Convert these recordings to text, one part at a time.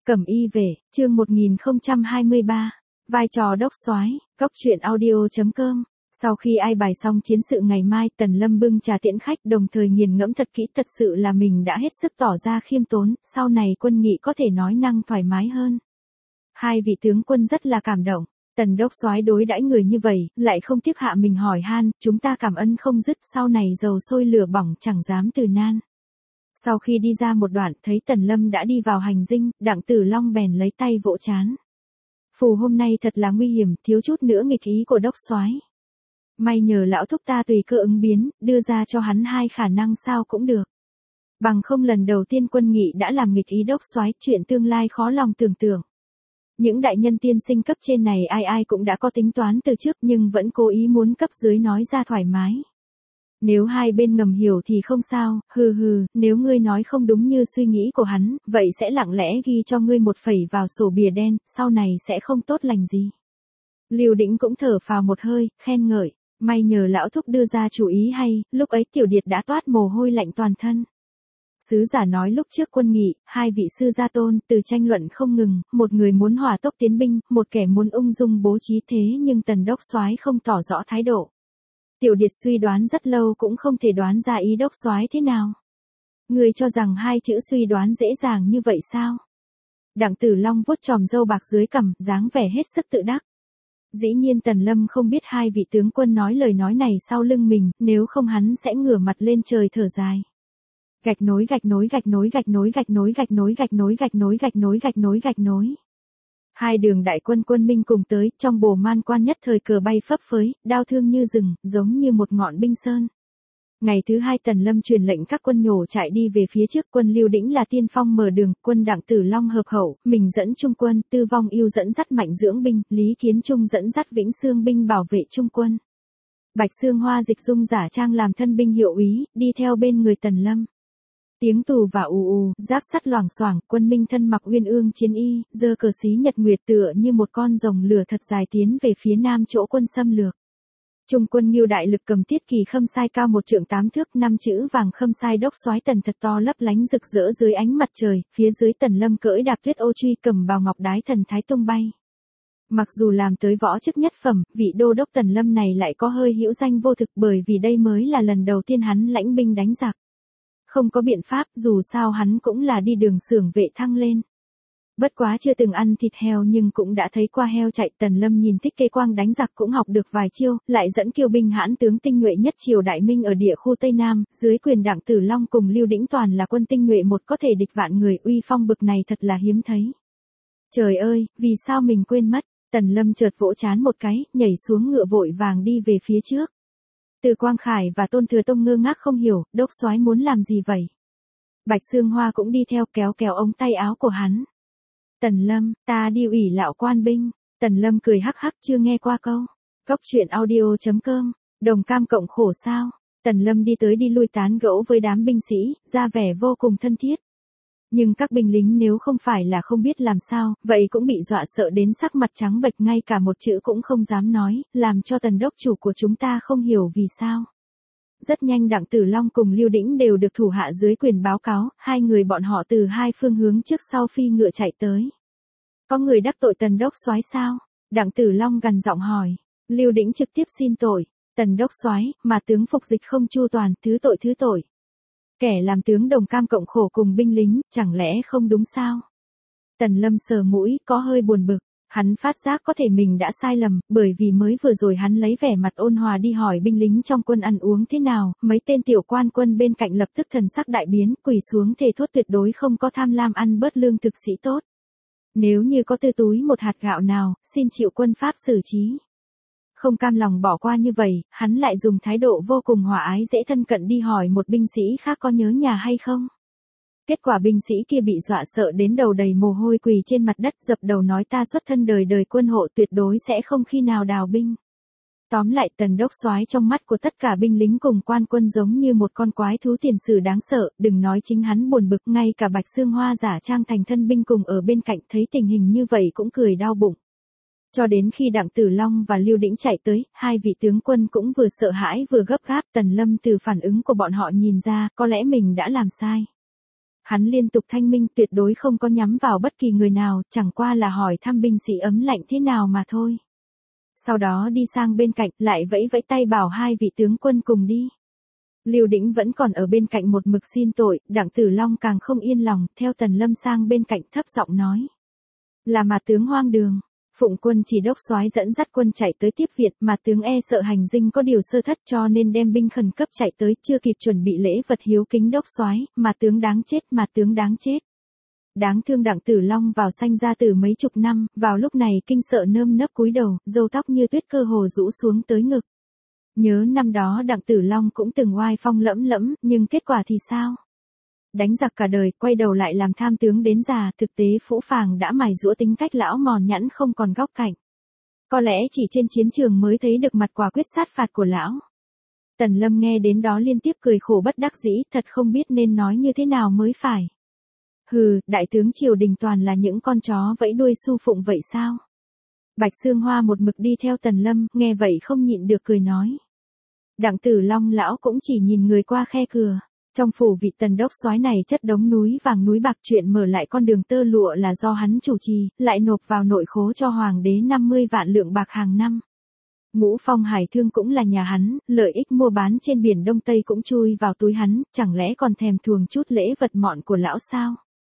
Cẩm y về, chương 1023, vai trò đốc soái, cốc truyện audio.com. Sau khi ai bài xong chiến sự ngày mai, Tần Lâm bưng trà tiễn khách, đồng thời nghiền ngẫm thật kỹ, thật sự là mình đã hết sức tỏ ra khiêm tốn, sau này quân nghị có thể nói năng thoải mái hơn. Hai vị tướng quân rất là cảm động, Tần đốc soái đối đãi người như vậy, lại không tiếc hạ mình hỏi han, chúng ta cảm ơn không dứt, sau này dầu sôi lửa bỏng chẳng dám từ nan. Sau khi đi ra một đoạn, thấy Tần Lâm đã đi vào hành dinh, Đặng Tử Long bèn lấy tay vỗ trán. Phù hôm nay thật là nguy hiểm, thiếu chút nữa nghịch ý của đốc soái. May nhờ lão thúc ta tùy cơ ứng biến, đưa ra cho hắn hai khả năng sao cũng được. Bằng không lần đầu tiên quân nghị đã làm nghịch ý đốc soái, chuyện tương lai khó lòng tưởng tượng. Những đại nhân tiên sinh cấp trên này ai ai cũng đã có tính toán từ trước nhưng vẫn cố ý muốn cấp dưới nói ra thoải mái. Nếu hai bên ngầm hiểu thì không sao, nếu ngươi nói không đúng như suy nghĩ của hắn, vậy sẽ lặng lẽ ghi cho ngươi một phẩy vào sổ bìa đen, sau này sẽ không tốt lành gì. Lưu Đĩnh cũng thở phào một hơi, khen ngợi, may nhờ lão thúc đưa ra chủ ý hay, lúc ấy Tiểu Điệt đã toát mồ hôi lạnh toàn thân. Sứ giả nói lúc trước quân nghị, hai vị sư gia tôn từ tranh luận không ngừng, một người muốn hỏa tốc tiến binh, một kẻ muốn ung dung bố trí thế nhưng Tần đốc soái không tỏ rõ thái độ. Tiểu Điệt suy đoán rất lâu cũng không thể đoán ra ý đốc soái thế nào. Người cho rằng hai chữ suy đoán dễ dàng như vậy sao? Đặng Tử Long vuốt chòm râu bạc dưới cằm, dáng vẻ hết sức tự đắc. Dĩ nhiên Tần Lâm không biết hai vị tướng quân nói lời nói này sau lưng mình, nếu không hắn sẽ ngửa mặt lên trời thở dài. Gạch nối gạch nối gạch nối gạch nối gạch nối gạch nối gạch nối gạch nối gạch nối gạch nối gạch nối. Hai đường đại quân quân minh cùng tới, trong bồ man quan nhất thời cờ bay phấp phới, đao thương như rừng, giống như một ngọn binh sơn. Ngày thứ hai Tần Lâm truyền lệnh các quân nhổ chạy đi về phía trước, quân Lưu Đĩnh là tiên phong mở đường, quân Đặng Tử Long hợp hậu, mình dẫn trung quân, Tư Vong Yêu dẫn dắt Mạnh Dưỡng binh, Lý Kiến Trung dẫn dắt Vĩnh Xương binh bảo vệ trung quân. Bạch Xương Hoa dịch dung giả trang làm thân binh hiệu úy, đi theo bên người Tần Lâm. Tiếng tù và ù, giáp sắt loảng xoảng, quân minh thân mặc uyên ương chiến y, giơ cờ xí nhật nguyệt tựa như một con rồng lửa thật dài tiến về phía nam chỗ quân xâm lược. Trung quân Ngưu đại lực cầm tiết kỳ khâm sai cao 1 trượng 8 thước, 5 chữ vàng khâm sai đốc soái Tần thật to lấp lánh rực rỡ dưới ánh mặt trời, phía dưới Tần Lâm cưỡi đạp tuyết ô truy cầm bào ngọc đái thần thái tung bay. Mặc dù làm tới võ chức nhất phẩm, vị đô đốc Tần Lâm này lại có hơi hữu danh vô thực bởi vì đây mới là lần đầu tiên hắn lãnh binh đánh giặc. Không có biện pháp, dù sao hắn cũng là đi đường xưởng vệ thăng lên. Bất quá chưa từng ăn thịt heo nhưng cũng đã thấy qua heo chạy. Tần Lâm nhìn Thích Kê Quang đánh giặc cũng học được vài chiêu, lại dẫn kiêu binh hãn tướng tinh nhuệ nhất triều Đại Minh ở địa khu Tây Nam, dưới quyền Đặng Tử Long cùng Lưu Đĩnh toàn là quân tinh nhuệ một có thể địch vạn người, uy phong bực này thật là hiếm thấy. Trời ơi, vì sao mình quên mất? Tần Lâm chợt vỗ trán một cái, nhảy xuống ngựa vội vàng đi về phía trước. Từ Quang Khải và Tôn Thừa Tông ngơ ngác không hiểu, đốc soái muốn làm gì vậy? Bạch Xương Hoa cũng đi theo kéo kéo ống tay áo của hắn. Tần Lâm, ta đi ủy lạo quan binh. Tần Lâm cười hắc hắc, chưa nghe qua câu. Cốc truyện audio.com, đồng cam cộng khổ sao? Tần Lâm đi tới đi lui tán gẫu với đám binh sĩ, ra vẻ vô cùng thân thiết. Nhưng các binh lính nếu không phải là không biết làm sao, vậy cũng bị dọa sợ đến sắc mặt trắng bệch, ngay cả một chữ cũng không dám nói, làm cho Tần đốc chủ của chúng ta không hiểu vì sao. Rất nhanh Đặng Tử Long cùng Lưu Đĩnh đều được thủ hạ dưới quyền báo cáo, hai người bọn họ từ hai phương hướng trước sau phi ngựa chạy tới. Có người đắc tội Tần đốc soái sao? Đặng Tử Long gằn giọng hỏi. Lưu Đĩnh trực tiếp xin tội. Tần đốc soái, mà tướng phục dịch không chu toàn, thứ tội. Kẻ làm tướng đồng cam cộng khổ cùng binh lính, chẳng lẽ không đúng sao? Tần Lâm sờ mũi, có hơi buồn bực. Hắn phát giác có thể mình đã sai lầm, bởi vì mới vừa rồi hắn lấy vẻ mặt ôn hòa đi hỏi binh lính trong quân ăn uống thế nào, mấy tên tiểu quan quân bên cạnh lập tức thần sắc đại biến, quỳ xuống thề thốt tuyệt đối không có tham lam ăn bớt lương thực sĩ tốt. Nếu như có tư túi một hạt gạo nào, xin chịu quân pháp xử trí. Không cam lòng bỏ qua như vậy, hắn lại dùng thái độ vô cùng hòa ái dễ thân cận đi hỏi một binh sĩ khác có nhớ nhà hay không. Kết quả binh sĩ kia bị dọa sợ đến đầu đầy mồ hôi quỳ trên mặt đất dập đầu nói ta xuất thân đời đời quân hộ tuyệt đối sẽ không khi nào đào binh. Tóm lại Tần đốc soái trong mắt của tất cả binh lính cùng quan quân giống như một con quái thú tiền sử đáng sợ, đừng nói chính hắn buồn bực, ngay cả Bạch Xương Hoa giả trang thành thân binh cùng ở bên cạnh thấy tình hình như vậy cũng cười đau bụng. Cho đến khi Đặng Tử Long và Lưu Đĩnh chạy tới, hai vị tướng quân cũng vừa sợ hãi vừa gấp gáp. Tần Lâm từ phản ứng của bọn họ nhìn ra, có lẽ mình đã làm sai. Hắn liên tục thanh minh tuyệt đối không có nhắm vào bất kỳ người nào, chẳng qua là hỏi thăm binh sĩ ấm lạnh thế nào mà thôi. Sau đó đi sang bên cạnh, lại vẫy vẫy tay bảo hai vị tướng quân cùng đi. Lưu Đĩnh vẫn còn ở bên cạnh một mực xin tội, Đặng Tử Long càng không yên lòng, theo Tần Lâm sang bên cạnh thấp giọng nói. Là mà tướng hoang đường. Phụng quân chỉ đốc soái dẫn dắt quân chạy tới tiếp viện, mà tướng e sợ hành dinh có điều sơ thất cho nên đem binh khẩn cấp chạy tới, chưa kịp chuẩn bị lễ vật hiếu kính đốc soái, mà tướng đáng chết, mà tướng đáng chết. Đáng thương Đặng Tử Long vào sanh ra từ mấy chục năm, vào lúc này kinh sợ nơm nớp cúi đầu, râu tóc như tuyết cơ hồ rũ xuống tới ngực. Nhớ năm đó Đặng Tử Long cũng từng oai phong lẫm lẫm, nhưng kết quả thì sao? Đánh giặc cả đời, quay đầu lại làm tham tướng đến già, thực tế phũ phàng đã mài giũa tính cách lão mòn nhẵn không còn góc cạnh. Có lẽ chỉ trên chiến trường mới thấy được mặt quả quyết sát phạt của lão. Tần Lâm nghe đến đó liên tiếp cười khổ bất đắc dĩ, thật không biết nên nói như thế nào mới phải. Hừ, đại tướng triều đình toàn là những con chó vẫy đuôi su phụng vậy sao? Bạch Xương Hoa một mực đi theo Tần Lâm, nghe vậy không nhịn được cười nói. Đặng Tử Long lão cũng chỉ nhìn người qua khe cửa. Trong phủ vị Tần đốc soái này chất đống núi vàng núi bạc, chuyện mở lại con đường tơ lụa là do hắn chủ trì, lại nộp vào nội khố cho hoàng đế 50 vạn lượng bạc hàng năm. Ngũ Phong Hải Thương cũng là nhà hắn, lợi ích mua bán trên biển Đông Tây cũng chui vào túi hắn, chẳng lẽ còn thèm thuồng chút lễ vật mọn của lão sao?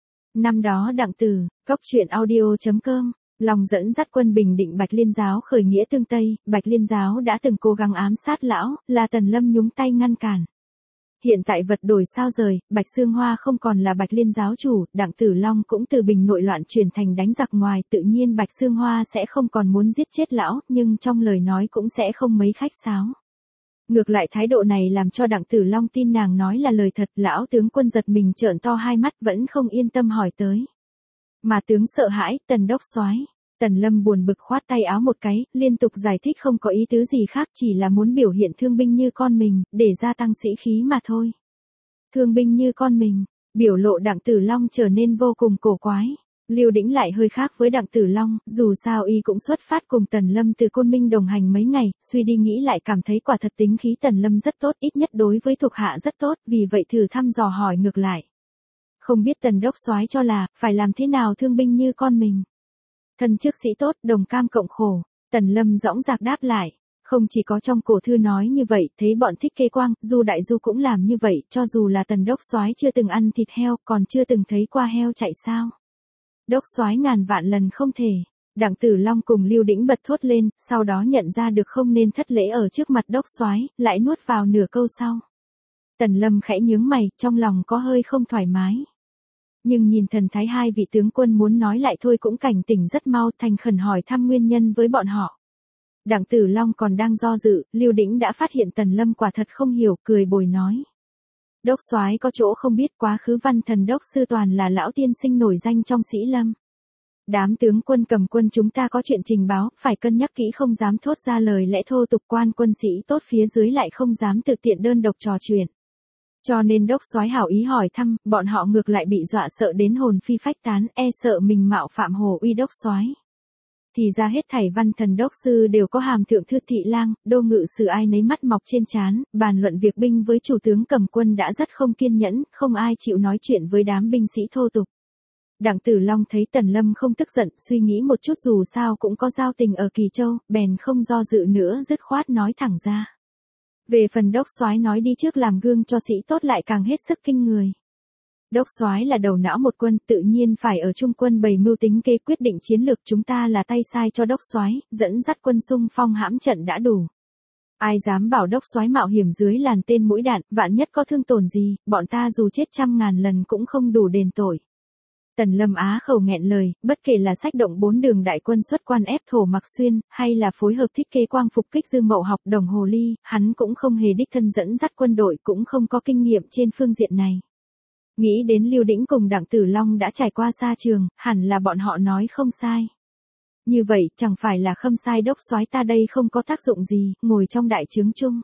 Năm đó Đặng Tử, coctruyện.audio.com, Long dẫn dắt quân bình định Bạch Liên giáo khởi nghĩa tương Tây, Bạch Liên giáo đã từng cố gắng ám sát lão, là Tần Lâm nhúng tay ngăn cản. Hiện tại vật đổi sao rời, Bạch Xương Hoa không còn là Bạch Liên giáo chủ, Đặng Tử Long cũng từ bình nội loạn chuyển thành đánh giặc ngoài, tự nhiên Bạch Xương Hoa sẽ không còn muốn giết chết lão, nhưng trong lời nói cũng sẽ không mấy khách sáo. Ngược lại thái độ này làm cho Đặng Tử Long tin nàng nói là lời thật, lão tướng quân giật mình trợn to hai mắt vẫn không yên tâm hỏi tới. Mà tướng sợ hãi, Tần đốc soái. Tần Lâm buồn bực khoát tay áo một cái, liên tục giải thích không có ý tứ gì khác, chỉ là muốn biểu hiện thương binh như con mình, để gia tăng sĩ khí mà thôi. Thương binh như con mình, biểu lộ Đặng Tử Long trở nên vô cùng cổ quái. Lưu Đĩnh lại hơi khác với Đặng Tử Long, dù sao y cũng xuất phát cùng Tần Lâm từ Côn Minh đồng hành mấy ngày, suy đi nghĩ lại cảm thấy quả thật tính khí Tần Lâm rất tốt, ít nhất đối với thuộc hạ rất tốt, vì vậy thử thăm dò hỏi ngược lại. Không biết Tần đốc soái cho là, phải làm thế nào thương binh như con mình? Thân trước sĩ tốt, đồng cam cộng khổ. Tần Lâm dõng dạc đáp lại. Không chỉ có trong cổ thư nói như vậy, thấy bọn Thích Kế Quang, Du Đại Du cũng làm như vậy, cho dù là Tần đốc soái chưa từng ăn thịt heo, còn chưa từng thấy qua heo chạy sao. Đốc soái ngàn vạn lần không thể. Đặng Tử Long cùng Lưu Đĩnh bật thốt lên, sau đó nhận ra được không nên thất lễ ở trước mặt đốc soái, lại nuốt vào nửa câu sau. Tần Lâm khẽ nhướng mày, trong lòng có hơi không thoải mái. Nhưng nhìn thần thái hai vị tướng quân muốn nói lại thôi cũng cảnh tỉnh rất mau, thành khẩn hỏi thăm nguyên nhân với bọn họ. Đặng Tử Long còn đang do dự, Lưu Đĩnh đã phát hiện Tần Lâm quả thật không hiểu, cười bồi nói. Đốc soái có chỗ không biết, quá khứ Văn Thần đốc sư toàn là lão tiên sinh nổi danh trong sĩ lâm. Đám tướng quân cầm quân chúng ta có chuyện trình báo, phải cân nhắc kỹ, không dám thốt ra lời lẽ thô tục, quan quân sĩ tốt phía dưới lại không dám tự tiện đơn độc trò chuyện. Cho nên đốc soái hảo ý hỏi thăm, bọn họ ngược lại bị dọa sợ đến hồn phi phách tán, e sợ mình mạo phạm hồ uy đốc soái. Thì ra hết thảy Văn Thần đốc sư đều có hàm thượng thư thị lang, đô ngự sử, ai nấy mắt mọc trên trán, bàn luận việc binh với chủ tướng cầm quân đã rất không kiên nhẫn, không ai chịu nói chuyện với đám binh sĩ thô tục. Đặng Tử Long thấy Tần Lâm không tức giận, suy nghĩ một chút dù sao cũng có giao tình ở Kỳ Châu, bèn không do dự nữa dứt khoát nói thẳng ra. Về phần đốc soái nói đi trước làm gương cho sĩ tốt lại càng hết sức kinh người. Đốc soái là đầu não một quân, tự nhiên phải ở trung quân bày mưu tính kế quyết định chiến lược, chúng ta là tay sai cho đốc soái, dẫn dắt quân xung phong hãm trận đã đủ. Ai dám bảo đốc soái mạo hiểm dưới làn tên mũi đạn, vạn nhất có thương tổn gì, bọn ta dù chết 100.000 lần cũng không đủ đền tội. Tần Lâm á khẩu nghẹn lời, bất kể là sách động 4 đường đại quân xuất quan ép Thổ Mặc Xuyên, hay là phối hợp Thích Kế Quang phục kích Dư Mậu Học Đồng Hồ Ly, hắn cũng không hề đích thân dẫn dắt quân đội, cũng không có kinh nghiệm trên phương diện này. Nghĩ đến Lưu Đĩnh cùng Đặng Tử Long đã trải qua xa trường, hẳn là bọn họ nói không sai. Như vậy, chẳng phải là khâm sai đốc soái ta đây không có tác dụng gì, ngồi trong đại trướng chung.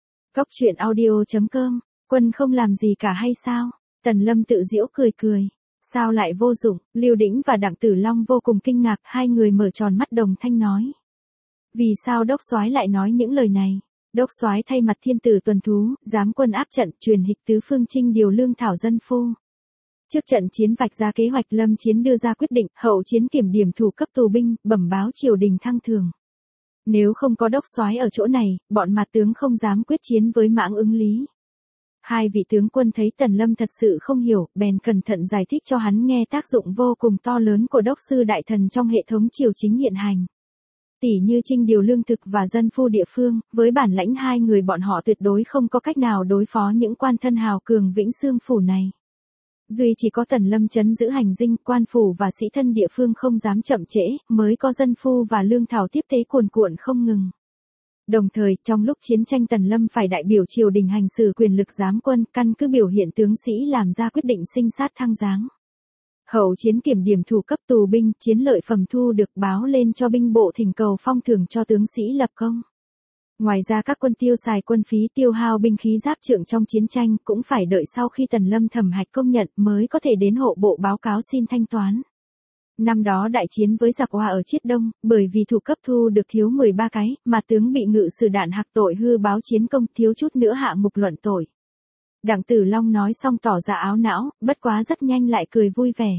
Coctruyện.audio.com, quân không làm gì cả hay sao? Tần Lâm tự giễu cười cười. Sao lại vô dụng? Lưu Đĩnh và Đặng Tử Long vô cùng kinh ngạc, hai người mở tròn mắt đồng thanh nói. Vì sao đốc soái lại nói những lời này? Đốc soái thay mặt thiên tử tuần thú, giám quân áp trận, truyền hịch tứ phương chinh điều lương thảo dân phu. Trước trận chiến vạch ra kế hoạch, Lâm Chiến đưa ra quyết định, hậu chiến kiểm điểm thủ cấp tù binh, bẩm báo triều đình thăng thường. Nếu không có đốc soái ở chỗ này, bọn mặt tướng không dám quyết chiến với Mãng Ứng Lý. Hai vị tướng quân thấy Tần Lâm thật sự không hiểu, bèn cẩn thận giải thích cho hắn nghe tác dụng vô cùng to lớn của đốc sư đại thần trong hệ thống triều chính hiện hành. Tỉ như trinh điều lương thực và dân phu địa phương, với bản lãnh hai người bọn họ tuyệt đối không có cách nào đối phó những quan thân hào cường Vĩnh Xương phủ này. Duy chỉ có Tần Lâm trấn giữ hành dinh, quan phủ và sĩ thân địa phương không dám chậm trễ, mới có dân phu và lương thảo tiếp tế cuồn cuộn không ngừng. Đồng thời, trong lúc chiến tranh Tần Lâm phải đại biểu triều đình hành xử quyền lực giám quân, căn cứ biểu hiện tướng sĩ làm ra quyết định sinh sát thăng giáng. Hậu chiến kiểm điểm thủ cấp tù binh, chiến lợi phẩm thu được báo lên cho binh bộ thỉnh cầu phong thưởng cho tướng sĩ lập công. Ngoài ra các quân tiêu xài quân phí tiêu hao binh khí giáp trượng trong chiến tranh cũng phải đợi sau khi Tần Lâm thẩm hạch công nhận mới có thể đến hộ bộ báo cáo xin thanh toán. Năm đó đại chiến với giặc Hoa ở Chiết Đông, bởi vì thủ cấp thu được thiếu 13 cái, mà tướng bị ngự sử đạn hạc tội hư báo chiến công, thiếu chút nữa hạ ngục luận tội. Đặng Tử Long nói xong tỏ ra áo não, bất quá rất nhanh lại cười vui vẻ.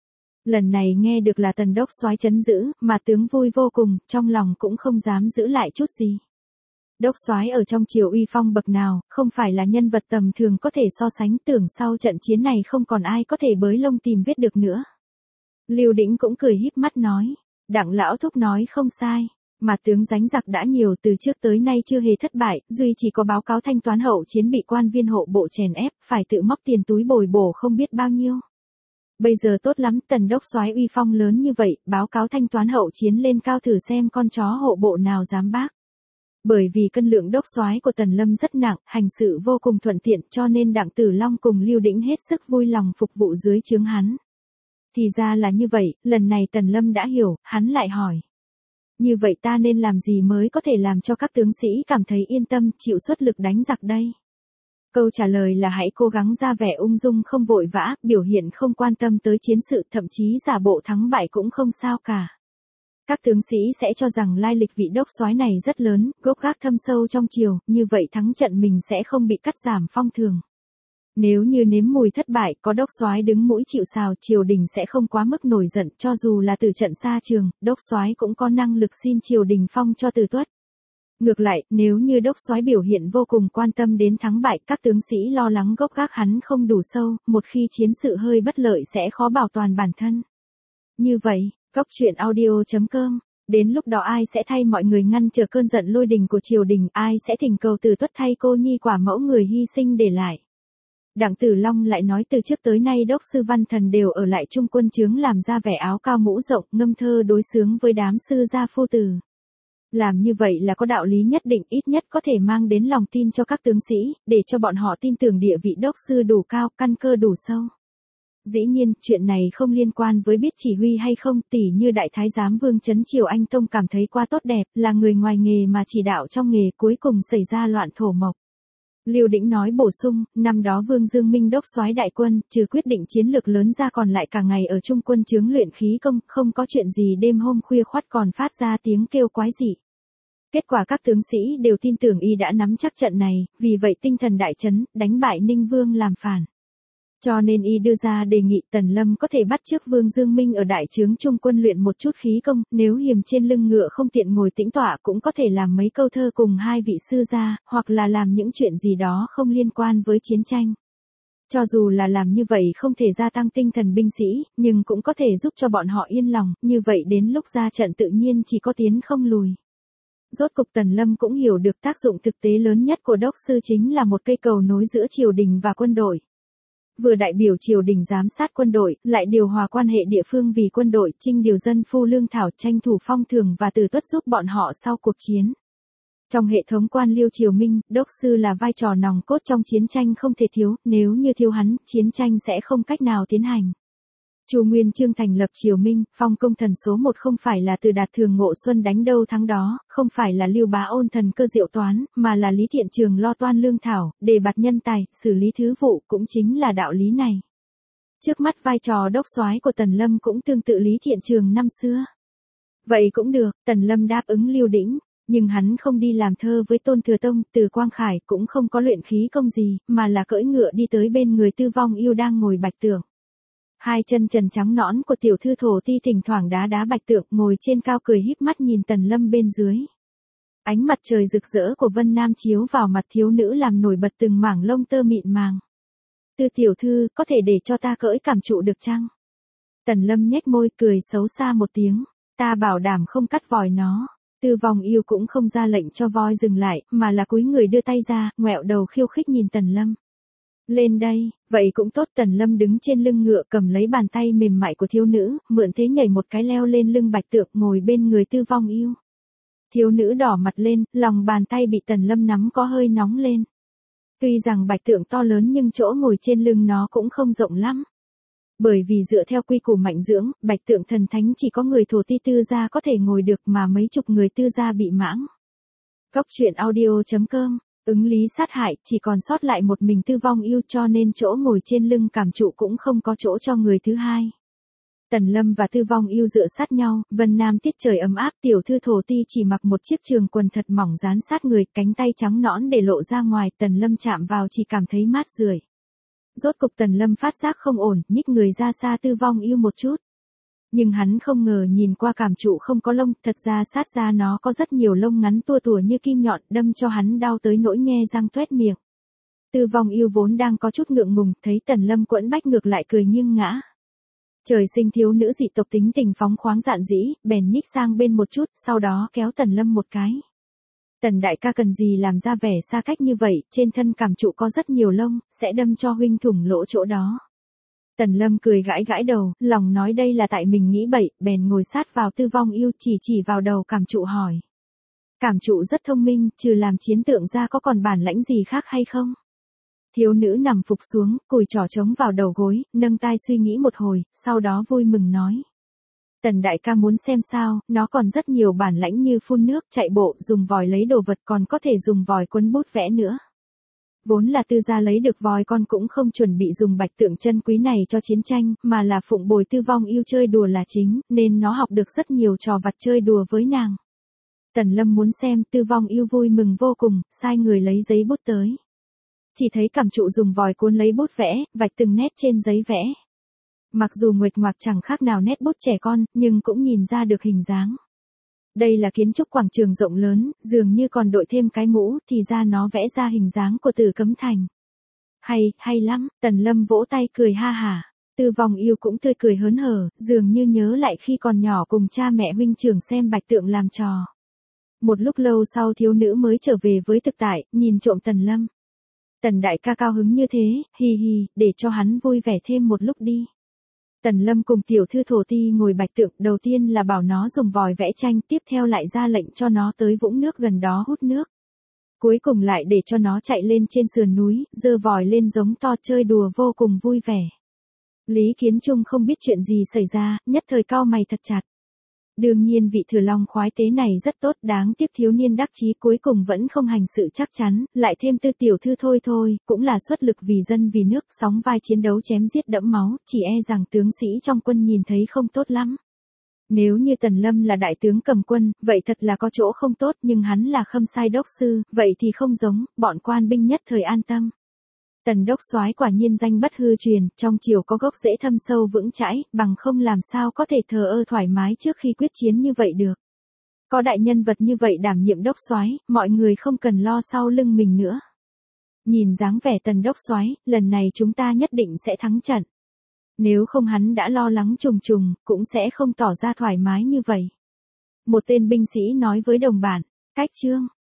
Lần này nghe được là Tần đốc soái trấn giữ, mà tướng vui vô cùng, trong lòng cũng không dám giữ lại chút gì. Đốc soái ở trong triều uy phong bậc nào, không phải là nhân vật tầm thường có thể so sánh, tưởng sau trận chiến này không còn ai có thể bới lông tìm vết được nữa. Lưu Đĩnh cũng cười híp mắt nói, Đặng lão thúc nói không sai, mà tướng đánh giặc đã nhiều, từ trước tới nay chưa hề thất bại, duy chỉ có báo cáo thanh toán hậu chiến bị quan viên hộ bộ chèn ép, phải tự móc tiền túi bồi bổ không biết bao nhiêu. Bây giờ tốt lắm, Tần đốc soái uy phong lớn như vậy, báo cáo thanh toán hậu chiến lên cao thử xem con chó hộ bộ nào dám bác. Bởi vì cân lượng đốc soái của Tần Lâm rất nặng, hành sự vô cùng thuận tiện, cho nên Đặng Tử Long cùng Lưu Đĩnh hết sức vui lòng phục vụ dưới trướng hắn. Thì ra là như vậy, lần này Tần Lâm đã hiểu, hắn lại hỏi. Như vậy ta nên làm gì mới có thể làm cho các tướng sĩ cảm thấy yên tâm, chịu xuất lực đánh giặc đây? Câu trả lời là hãy cố gắng ra vẻ ung dung không vội vã, biểu hiện không quan tâm tới chiến sự, thậm chí giả bộ thắng bại cũng không sao cả. Các tướng sĩ sẽ cho rằng lai lịch vị đốc soái này rất lớn, gốc gác thâm sâu trong triều, như vậy thắng trận mình sẽ không bị cắt giảm phong thường. Nếu như nếm mùi thất bại, có đốc soái đứng mũi chịu sào, triều đình sẽ không quá mức nổi giận, cho dù là từ trận xa trường, đốc soái cũng có năng lực xin triều đình phong cho từ tuất. Ngược lại, nếu như đốc soái biểu hiện vô cùng quan tâm đến thắng bại, các tướng sĩ lo lắng gốc gác hắn không đủ sâu, một khi chiến sự hơi bất lợi sẽ khó bảo toàn bản thân. Như vậy, Goctruyện.audio.com, đến lúc đó ai sẽ thay mọi người ngăn trở cơn giận lôi đình của triều đình, ai sẽ thỉnh cầu từ tuất thay cô nhi quả mẫu người hy sinh để lại. Đặng Tử Long lại nói từ trước tới nay đốc sư văn thần đều ở lại trung quân chướng làm ra vẻ áo cao mũ rộng, ngâm thơ đối xướng với đám sư gia phu tử. Làm như vậy là có đạo lý nhất định, ít nhất có thể mang đến lòng tin cho các tướng sĩ, để cho bọn họ tin tưởng địa vị đốc sư đủ cao, căn cơ đủ sâu. Dĩ nhiên, chuyện này không liên quan với biết chỉ huy hay không, tỉ như đại thái giám Vương Trấn Triều Anh Tông cảm thấy quá tốt đẹp, là người ngoài nghề mà chỉ đạo trong nghề, cuối cùng xảy ra loạn thổ mộc. Lưu Đĩnh nói bổ sung, năm đó Vương Dương Minh đốc soái đại quân, trừ quyết định chiến lược lớn ra còn lại cả ngày ở trung quân chướng luyện khí công, không có chuyện gì đêm hôm khuya khoắt còn phát ra tiếng kêu quái dị. Kết quả các tướng sĩ đều tin tưởng y đã nắm chắc trận này, vì vậy tinh thần đại chấn, đánh bại Ninh Vương làm phản. Cho nên y đưa ra đề nghị Tần Lâm có thể bắt chước Vương Dương Minh ở đại trướng trung quân luyện một chút khí công, nếu hiềm trên lưng ngựa không tiện ngồi tĩnh tọa cũng có thể làm mấy câu thơ cùng hai vị sư gia, hoặc là làm những chuyện gì đó không liên quan với chiến tranh. Cho dù là làm như vậy không thể gia tăng tinh thần binh sĩ, nhưng cũng có thể giúp cho bọn họ yên lòng, như vậy đến lúc ra trận tự nhiên chỉ có tiến không lùi. Rốt cục Tần Lâm cũng hiểu được tác dụng thực tế lớn nhất của đốc sư chính là một cây cầu nối giữa triều đình và quân đội. Vừa đại biểu triều đình giám sát quân đội, lại điều hòa quan hệ địa phương vì quân đội, trinh điều dân phu lương thảo, tranh thủ phong thưởng và từ tuất giúp bọn họ sau cuộc chiến. Trong hệ thống quan liêu triều Minh, đốc sư là vai trò nòng cốt trong chiến tranh không thể thiếu, nếu như thiếu hắn, chiến tranh sẽ không cách nào tiến hành. Chu Nguyên Chương thành lập triều Minh, phong công thần số 1 không phải là Từ Đạt Thường Ngộ Xuân đánh đâu thắng đó, không phải là Lưu Bá Ôn thần cơ diệu toán, mà là Lý Thiện Trường lo toan lương thảo, đề bạt nhân tài, xử lý thứ vụ, cũng chính là đạo lý này. Trước mắt vai trò đốc soái của Tần Lâm cũng tương tự Lý Thiện Trường năm xưa. Vậy cũng được, Tần Lâm đáp ứng Lưu Đĩnh, nhưng hắn không đi làm thơ với Tôn Thừa Tông, Từ Quang Khải cũng không có luyện khí công gì, mà là cưỡi ngựa đi tới bên người Tư Vong Yêu đang ngồi bạch tượng. Hai chân trần trắng nõn của tiểu thư Thổ Ti thỉnh thoảng đá đá Bạch Tượng, ngồi trên cao cười híp mắt nhìn Tần Lâm bên dưới. Ánh mặt trời rực rỡ của Vân Nam chiếu vào mặt thiếu nữ làm nổi bật từng mảng lông tơ mịn màng. Tư tiểu thư, có thể để cho ta cởi cảm trụ được chăng? Tần Lâm nhếch môi cười xấu xa một tiếng, ta bảo đảm không cắt vòi nó. Tư Vong Yêu cũng không ra lệnh cho voi dừng lại, mà là cúi người đưa tay ra, ngoẹo đầu khiêu khích nhìn Tần Lâm. Lên đây, vậy cũng tốt. Tần Lâm đứng trên lưng ngựa cầm lấy bàn tay mềm mại của thiếu nữ, mượn thế nhảy một cái leo lên lưng Bạch Tượng ngồi bên người Tư Vong Yêu. Thiếu nữ đỏ mặt lên, lòng bàn tay bị Tần Lâm nắm có hơi nóng lên. Tuy rằng Bạch Tượng to lớn nhưng chỗ ngồi trên lưng nó cũng không rộng lắm. Bởi vì dựa theo quy củ mạnh dưỡng, Bạch Tượng thần thánh chỉ có người Thổ Ti tư gia có thể ngồi được mà mấy chục người tư gia bị mãng. Cốc truyện audio.com, ứng lý sát hại, chỉ còn sót lại một mình Tư Vong Yêu cho nên chỗ ngồi trên lưng cảm trụ cũng không có chỗ cho người thứ hai. Tần Lâm và Tư Vong Yêu dựa sát nhau, Vân Nam tiết trời ấm áp, tiểu thư Thổ Ti chỉ mặc một chiếc trường quần thật mỏng dán sát người, cánh tay trắng nõn để lộ ra ngoài, Tần Lâm chạm vào chỉ cảm thấy mát rượi. Rốt cục Tần Lâm phát giác không ổn, nhích người ra xa Tư Vong Yêu một chút. Nhưng hắn không ngờ nhìn qua cảm trụ không có lông, thật ra sát ra nó có rất nhiều lông ngắn tua tủa như kim nhọn, đâm cho hắn đau tới nỗi nhe răng toét miệng. Tư Vong Yêu vốn đang có chút ngượng ngùng, thấy Tần Lâm quẫn bách ngược lại cười nghiêng ngã. Trời sinh thiếu nữ dị tộc tính tình phóng khoáng dạn dĩ, bèn nhích sang bên một chút, sau đó kéo Tần Lâm một cái. Tần đại ca cần gì làm ra vẻ xa cách như vậy, trên thân cảm trụ có rất nhiều lông, sẽ đâm cho huynh thủng lỗ chỗ đó. Tần Lâm cười gãi gãi đầu, lòng nói đây là tại mình nghĩ bậy, bèn ngồi sát vào Tư Vong Yêu chỉ vào đầu cảm trụ hỏi. Cảm trụ rất thông minh, trừ làm chiến tượng ra có còn bản lãnh gì khác hay không? Thiếu nữ nằm phục xuống, cùi trỏ trống vào đầu gối, nâng tai suy nghĩ một hồi, sau đó vui mừng nói. Tần đại ca muốn xem sao, nó còn rất nhiều bản lãnh như phun nước, chạy bộ, dùng vòi lấy đồ vật, còn có thể dùng vòi quấn bút vẽ nữa. Vốn là tư gia lấy được vòi con cũng không chuẩn bị dùng Bạch Tượng chân quý này cho chiến tranh, mà là phụng bồi Tư Vong Yêu chơi đùa là chính, nên nó học được rất nhiều trò vặt chơi đùa với nàng. Tần Lâm muốn xem, Tư Vong Yêu vui mừng vô cùng, sai người lấy giấy bút tới. Chỉ thấy cảm trụ dùng vòi cuốn lấy bút vẽ, vạch từng nét trên giấy vẽ. Mặc dù nguệch ngoạc chẳng khác nào nét bút trẻ con, nhưng cũng nhìn ra được hình dáng. Đây là kiến trúc quảng trường rộng lớn, dường như còn đội thêm cái mũ, thì ra nó vẽ ra hình dáng của Tử Cấm Thành. Hay lắm, Tần Lâm vỗ tay cười ha hả. Tư Vong Yêu cũng tươi cười hớn hở, dường như nhớ lại khi còn nhỏ cùng cha mẹ huynh trưởng xem Bạch Tượng làm trò. Một lúc lâu sau thiếu nữ mới trở về với thực tại, nhìn trộm Tần Lâm. Tần đại ca cao hứng như thế, hi hi, để cho hắn vui vẻ thêm một lúc đi. Tần Lâm cùng tiểu thư Thổ Ti ngồi Bạch Tượng, đầu tiên là bảo nó dùng vòi vẽ tranh, tiếp theo lại ra lệnh cho nó tới vũng nước gần đó hút nước. Cuối cùng lại để cho nó chạy lên trên sườn núi, giơ vòi lên giống to chơi đùa vô cùng vui vẻ. Lý Kiến Trung không biết chuyện gì xảy ra, nhất thời cau mày thật chặt. Đương nhiên vị thừa long khoái tế này rất tốt, đáng tiếc thiếu niên đắc chí cuối cùng vẫn không hành sự chắc chắn, lại thêm Tư tiểu thư thôi, cũng là xuất lực vì dân vì nước, sóng vai chiến đấu chém giết đẫm máu, chỉ e rằng tướng sĩ trong quân nhìn thấy không tốt lắm. Nếu như Tần Lâm là đại tướng cầm quân, vậy thật là có chỗ không tốt, nhưng hắn là Khâm Sai đốc sư, vậy thì không giống, bọn quan binh nhất thời an tâm. Tần đốc soái quả nhiên danh bất hư truyền, trong triều có gốc rễ thâm sâu vững chãi, bằng không làm sao có thể thờ ơ thoải mái trước khi quyết chiến như vậy được. Có đại nhân vật như vậy đảm nhiệm đốc soái, mọi người không cần lo sau lưng mình nữa. Nhìn dáng vẻ Tần đốc soái, lần này chúng ta nhất định sẽ thắng trận. Nếu không hắn đã lo lắng trùng trùng, cũng sẽ không tỏ ra thoải mái như vậy. Một tên binh sĩ nói với đồng bạn, cách chương.